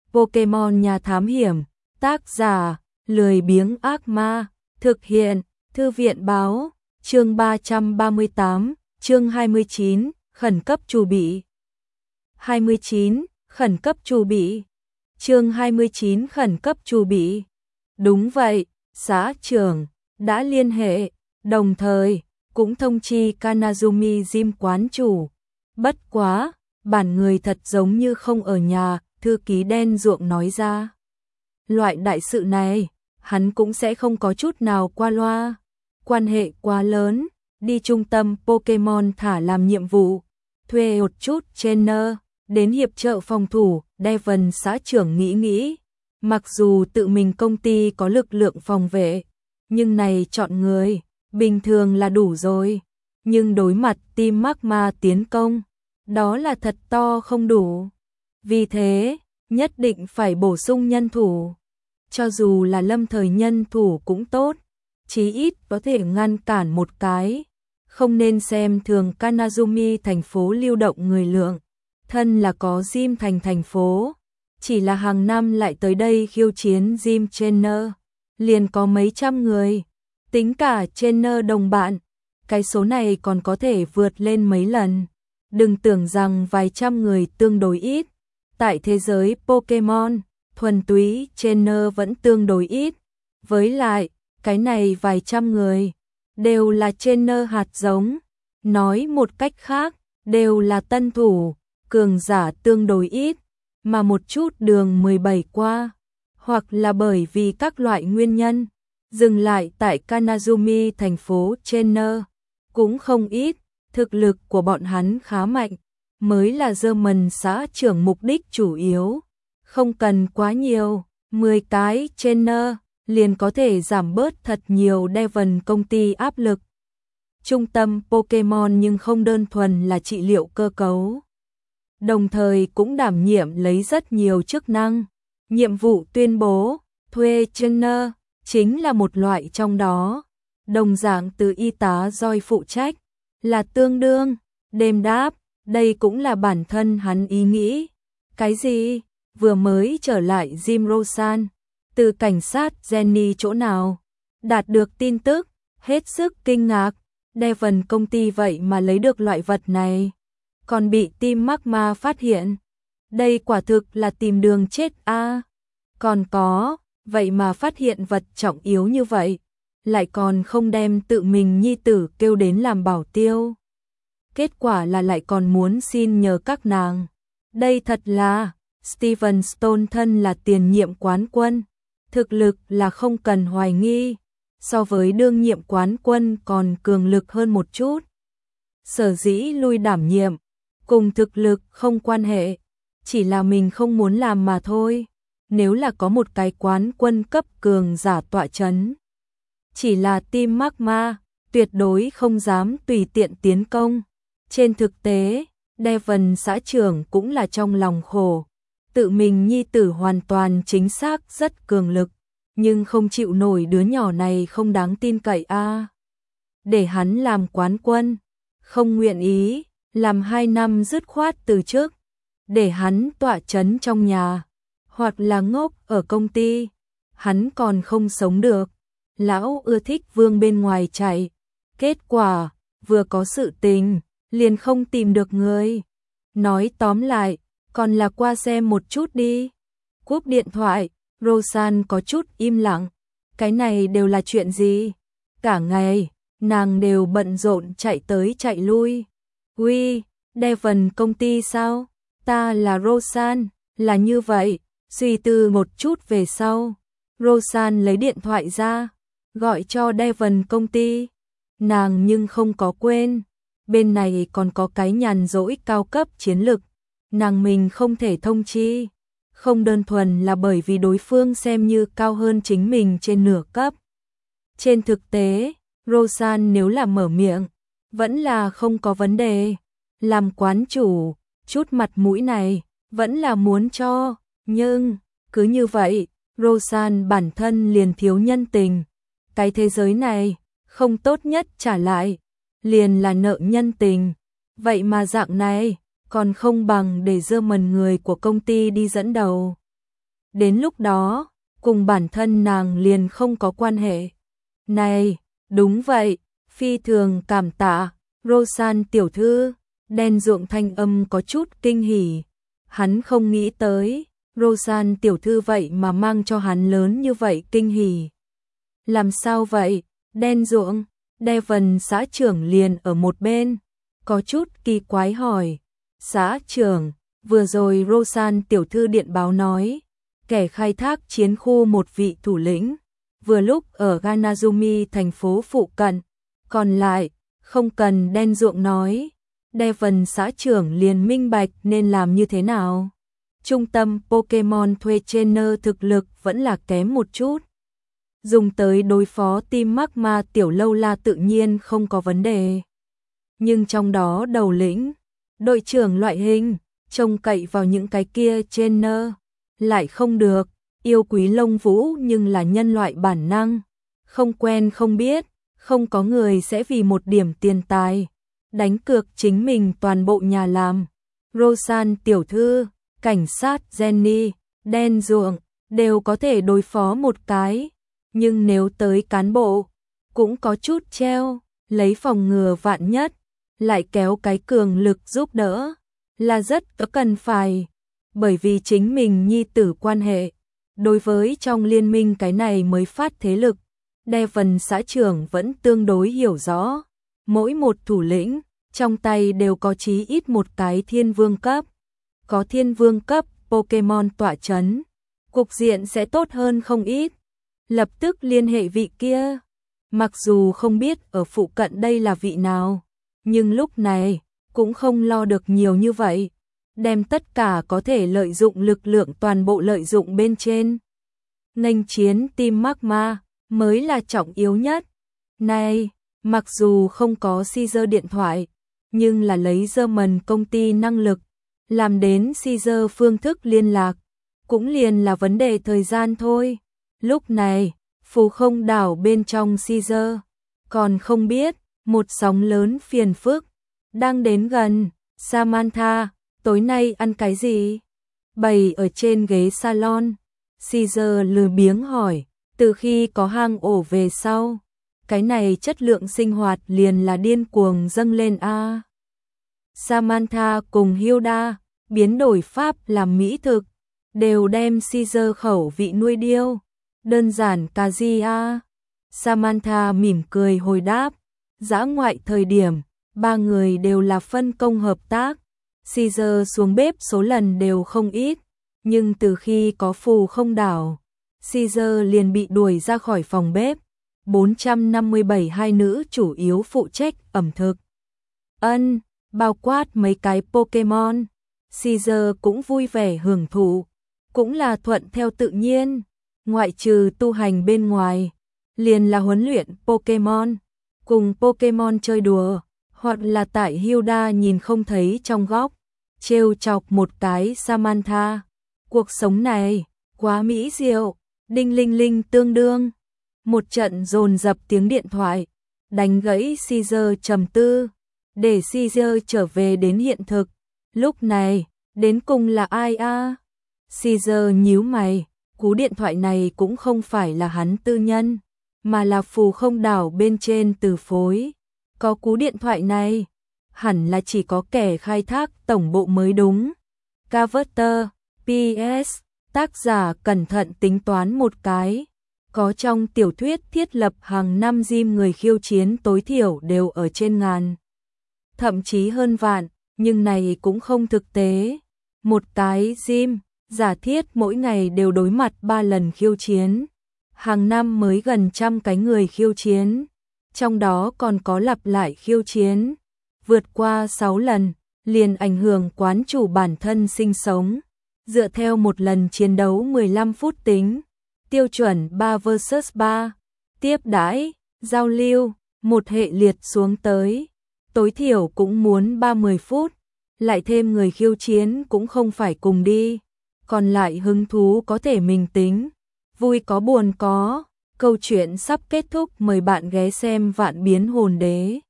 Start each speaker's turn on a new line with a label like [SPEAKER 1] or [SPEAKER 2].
[SPEAKER 1] Pokemon Nhà Thám Hiểm, tác giả, lười biếng ác ma, thực hiện, Thư viện báo, chương 338, chương 29, khẩn cấp chuẩn bị. 29, khẩn cấp chuẩn bị. Chương 29 khẩn cấp chuẩn bị. Đúng vậy, xã trưởng đã liên hệ, đồng thời cũng thông chi Kanazumi Gym quán chủ. Bất quá, bản người thật giống như không ở nhà, thư ký đen ruộng nói ra. Loại đại sự này, hắn cũng sẽ không có chút nào qua loa. Quan hệ quá lớn, đi trung tâm Pokemon thả làm nhiệm vụ, thuê một chút trainer, đến hiệp trợ phòng thủ, Devon xã trưởng nghĩ. Mặc dù tự mình công ty có lực lượng phòng vệ, nhưng này chọn người, bình thường là đủ rồi. Nhưng đối mặt team Magma tiến công, đó là thật to không đủ. Vì thế, nhất định phải bổ sung nhân thủ. Cho dù là lâm thời nhân thủ cũng tốt, chí ít có thể ngăn cản một cái. Không nên xem thường Kanazumi thành phố lưu động người lượng. Thân là có gym thành phố, chỉ là hàng năm lại tới đây khiêu chiến gym trainer, liền có mấy trăm người. Tính cả trainer đồng bạn, cái số này còn có thể vượt lên mấy lần. Đừng tưởng rằng vài trăm người tương đối ít. Tại thế giới Pokemon, thuần túy trainer vẫn tương đối ít. Với lại, cái này vài trăm người, đều là trainer hạt giống. Nói một cách khác, đều là tân thủ, cường giả tương đối ít, mà một chút đường 17 qua, hoặc là bởi vì các loại nguyên nhân, dừng lại tại Kanazumi thành phố trainer, cũng không ít. Thực lực của bọn hắn khá mạnh, mới là German xã trưởng mục đích chủ yếu. Không cần quá nhiều, 10 cái trainer liền có thể giảm bớt thật nhiều Devon công ty áp lực. Trung tâm Pokemon nhưng không đơn thuần là trị liệu cơ cấu, đồng thời cũng đảm nhiệm lấy rất nhiều chức năng. Nhiệm vụ tuyên bố, thuê trainer, chính là một loại trong đó. Đồng dạng từ y tá Joy phụ trách, là tương đương, đêm đáp, đây cũng là bản thân hắn ý nghĩ. Cái gì? Vừa mới trở lại Jim Rosan, từ cảnh sát Jenny chỗ nào? Đạt được tin tức, hết sức kinh ngạc, Devon công ty vậy mà lấy được loại vật này. Còn bị team Magma phát hiện. Đây quả thực là tìm đường chết a. Còn có, vậy mà phát hiện vật trọng yếu như vậy, lại còn không đem tự mình nhi tử kêu đến làm bảo tiêu. Kết quả là lại còn muốn xin nhờ các nàng. Đây thật là, Steven Stone thân là tiền nhiệm quán quân, thực lực là không cần hoài nghi, so với đương nhiệm quán quân còn cường lực hơn một chút. Sở dĩ lui đảm nhiệm, cùng thực lực không quan hệ, chỉ là mình không muốn làm mà thôi. Nếu là có một cái quán quân cấp cường giả tọa chấn, chỉ là team Magma, tuyệt đối không dám tùy tiện tiến công. Trên thực tế, Devon xã trưởng cũng là trong lòng khổ, tự mình nhi tử hoàn toàn chính xác rất cường lực, nhưng không chịu nổi đứa nhỏ này không đáng tin cậy a. Để hắn làm quán quân, không nguyện ý, làm 2 năm dứt khoát từ trước, để hắn tọa chấn trong nhà, hoặc là ngốc ở công ty, hắn còn không sống được. Lão ưa thích vương bên ngoài chạy, kết quả, vừa có sự tình, liền không tìm được người. Nói tóm lại, còn là qua xem một chút đi. Cúp điện thoại, Rosan có chút im lặng. Cái này đều là chuyện gì? Cả ngày, nàng đều bận rộn chạy tới chạy lui. Uy, Devon công ty sao? Ta là Rosan, là như vậy. Suy tư một chút về sau, Rosan lấy điện thoại ra, gọi cho Devon công ty. Nàng nhưng không có quên, bên này còn có cái nhàn rỗi cao cấp chiến lực, nàng mình không thể thông chi. Không đơn thuần là bởi vì đối phương xem như cao hơn chính mình trên nửa cấp. Trên thực tế, Rosan nếu là mở miệng, vẫn là không có vấn đề. Làm quán chủ, chút mặt mũi này, vẫn là muốn cho. Nhưng, cứ như vậy, Rosan bản thân liền thiếu nhân tình. Cái thế giới này, không tốt nhất trả lại, liền là nợ nhân tình. Vậy mà dạng này, còn không bằng để German người của công ty đi dẫn đầu. đến lúc đó, cùng bản thân nàng liền không có quan hệ. Này, đúng vậy, phi thường cảm tạ, Rosan tiểu thư, đen ruộng thanh âm có chút kinh hỉ. Hắn không nghĩ tới, Rosan tiểu thư vậy mà mang cho hắn lớn như vậy kinh hỉ. Làm sao vậy, đen ruộng, Devon xã trưởng liền ở một bên, có chút kỳ quái hỏi. Xã trưởng, vừa rồi Rosan tiểu thư điện báo nói, kẻ khai thác chiến khu một vị thủ lĩnh, vừa lúc ở Ganazumi thành phố phụ cận, còn lại, không cần đen ruộng nói. Devon xã trưởng liền minh bạch nên làm như thế nào. Trung tâm Pokemon thuê trainer thực lực vẫn là kém một chút. Dùng tới đối phó team Magma tiểu lâu la tự nhiên không có vấn đề. Nhưng trong đó đầu lĩnh, đội trưởng loại hình, trông cậy vào những cái kia trainer, lại không được, yêu quý lông vũ nhưng là nhân loại bản năng. Không quen không biết, không có người sẽ vì một điểm tiền tài đánh cược chính mình toàn bộ nhà làm. Rosan tiểu thư, cảnh sát Jenny, đen ruộng, đều có thể đối phó một cái. Nhưng nếu tới cán bộ, cũng có chút treo, lấy phòng ngừa vạn nhất, lại kéo cái cường lực giúp đỡ, là rất cần phải. Bởi vì chính mình nhi tử quan hệ, đối với trong liên minh cái này mới phát thế lực, Devon xã trưởng vẫn tương đối hiểu rõ. Mỗi một thủ lĩnh, trong tay đều có chí ít một cái thiên vương cấp. Có thiên vương cấp Pokemon tọa chấn, cục diện sẽ tốt hơn không ít. Lập tức liên hệ vị kia. Mặc dù không biết ở phụ cận đây là vị nào, nhưng lúc này cũng không lo được nhiều như vậy. Đem tất cả có thể lợi dụng lực lượng toàn bộ lợi dụng bên trên. Nghênh chiến team Magma mới là trọng yếu nhất. Này, mặc dù không có Caesar điện thoại, nhưng là lấy German công ty năng lực, làm đến Caesar phương thức liên lạc, cũng liền là vấn đề thời gian thôi. Lúc này, phù không đảo bên trong Caesar, còn không biết, một sóng lớn phiền phức, đang đến gần. Samantha, tối nay ăn cái gì? Bày ở trên ghế salon, Caesar lười biếng hỏi, từ khi có hang ổ về sau, cái này chất lượng sinh hoạt liền là điên cuồng dâng lên a. Samantha cùng Hilda, biến đổi pháp làm mỹ thực, đều đem Caesar khẩu vị nuôi điêu. Đơn giản cà gì a? Samantha mỉm cười hồi đáp, dã ngoại thời điểm, ba người đều là phân công hợp tác. Caesar xuống bếp số lần đều không ít, nhưng từ khi có phù không đảo, Caesar liền bị đuổi ra khỏi phòng bếp. 457 hai nữ chủ yếu phụ trách ẩm thực. Bao quát mấy cái Pokemon, Caesar cũng vui vẻ hưởng thụ, cũng là thuận theo tự nhiên. Ngoại trừ tu hành bên ngoài, liền là huấn luyện Pokemon, cùng Pokemon chơi đùa, hoặc là tại Hilda nhìn không thấy trong góc, trêu chọc một cái Samantha. Cuộc sống này, quá mỹ diệu, đinh linh linh tương đương. Một trận dồn dập tiếng điện thoại, đánh gãy Caesar trầm tư, để Caesar trở về đến hiện thực. Lúc này, đến cùng là ai a? Caesar nhíu mày, cú điện thoại này cũng không phải là hắn tư nhân, mà là phù không đảo bên trên từ phối. Có cú điện thoại này, hẳn là chỉ có kẻ khai thác tổng bộ mới đúng. Carver, PS, tác giả cẩn thận tính toán một cái. Có trong tiểu thuyết thiết lập hàng năm gym người khiêu chiến tối thiểu đều ở trên ngàn, thậm chí hơn vạn, nhưng này cũng không thực tế. Một cái gym, giả thiết mỗi ngày đều đối mặt 3 lần khiêu chiến. Hàng năm mới gần trăm cái người khiêu chiến, trong đó còn có lặp lại khiêu chiến. Vượt qua 6 lần, liền ảnh hưởng quán chủ bản thân sinh sống. Dựa theo một lần chiến đấu 15 phút tính, tiêu chuẩn 3 vs 3, tiếp đãi, giao lưu, một hệ liệt xuống tới, tối thiểu cũng muốn 30 phút, lại thêm người khiêu chiến cũng không phải cùng đi, còn lại hứng thú có thể mình tính, vui có buồn có. Câu chuyện sắp kết thúc, mời bạn ghé xem Vạn Biến Hồn Đế.